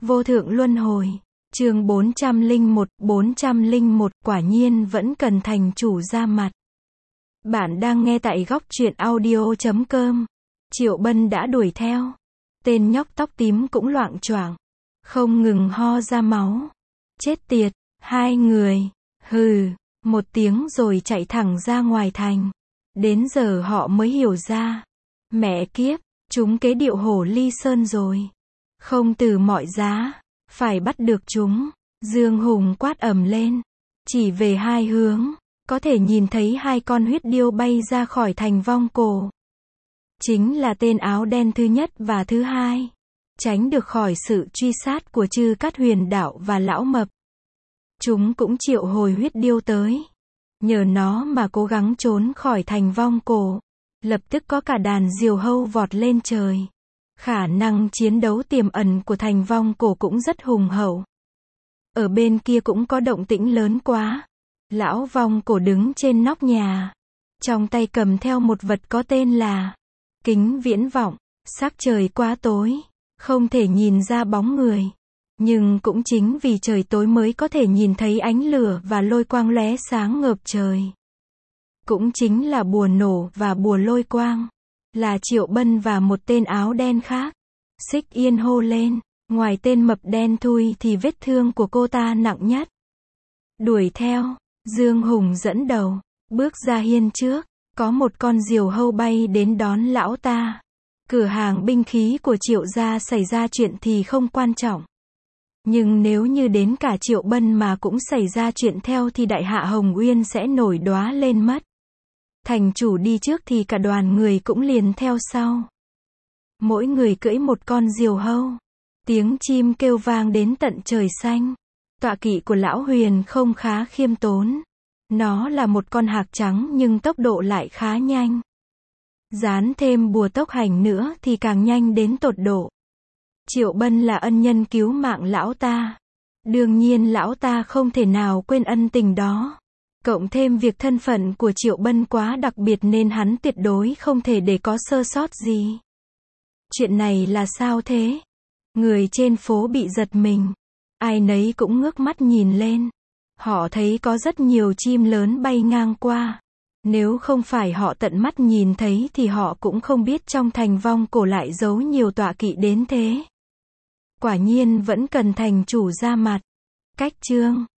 Vô thượng luân hồi. Chương 401, quả nhiên vẫn cần thành chủ ra mặt. Bạn đang nghe tại góc truyện audio.com. Triệu Bân đã đuổi theo. Tên nhóc tóc tím cũng loạng choạng, không ngừng ho ra máu. Chết tiệt, hai người. Hừ, một tiếng rồi chạy thẳng ra ngoài thành. Đến giờ họ mới hiểu ra. Mẹ kiếp, chúng kế điệu hổ ly sơn rồi. Không từ mọi giá, phải bắt được chúng. Dương Hùng quát ầm lên. Chỉ về hai hướng, có thể nhìn thấy hai con huyết điêu bay ra khỏi thành vong cổ. Chính là tên áo đen thứ nhất và thứ hai. Tránh được khỏi sự truy sát của Chư Cát Huyền Đạo và Lão Mập. Chúng cũng triệu hồi huyết điêu tới. Nhờ nó mà cố gắng trốn khỏi thành vong cổ. Lập tức có cả đàn diều hâu vọt lên trời. Khả năng chiến đấu tiềm ẩn của thành vong cổ cũng rất hùng hậu. Ở bên kia cũng có động tĩnh lớn quá. Lão vong cổ đứng trên nóc nhà. Trong tay cầm theo một vật có tên là kính viễn vọng. Sắc trời quá tối, không thể nhìn ra bóng người. Nhưng cũng chính vì trời tối mới có thể nhìn thấy ánh lửa và lôi quang lóe sáng ngập trời. Cũng chính là bùa nổ và bùa lôi quang. Là Triệu Bân và một tên áo đen khác. Xích Yên hô lên. Ngoài tên mập đen thui thì vết thương của cô ta nặng nhất. Đuổi theo. Dương Hùng dẫn đầu. Bước ra hiên trước. Có một con diều hâu bay đến đón lão ta. Cửa hàng binh khí của Triệu gia xảy ra chuyện thì không quan trọng. Nhưng nếu như đến cả Triệu Bân mà cũng xảy ra chuyện theo thì đại hạ Hồng Uyên sẽ nổi đoá lên mất. Thành chủ đi trước thì cả đoàn người cũng liền theo sau. Mỗi người cưỡi một con diều hâu. Tiếng chim kêu vang đến tận trời xanh. Tọa kỵ của Lão Huyền không khá khiêm tốn. Nó là một con hạc trắng nhưng tốc độ lại khá nhanh. Dán thêm bùa tốc hành nữa thì càng nhanh đến tột độ. Triệu Bân là ân nhân cứu mạng lão ta. Đương nhiên lão ta không thể nào quên ân tình đó. Cộng thêm việc thân phận của Triệu Bân quá đặc biệt nên hắn tuyệt đối không thể để có sơ sót gì. Chuyện này là sao thế? Người trên phố bị giật mình. Ai nấy cũng ngước mắt nhìn lên. Họ thấy có rất nhiều chim lớn bay ngang qua. Nếu không phải họ tận mắt nhìn thấy thì họ cũng không biết trong thành vong cổ lại giấu nhiều tọa kỵ đến thế. Quả nhiên vẫn cần thành chủ ra mặt. Cách chương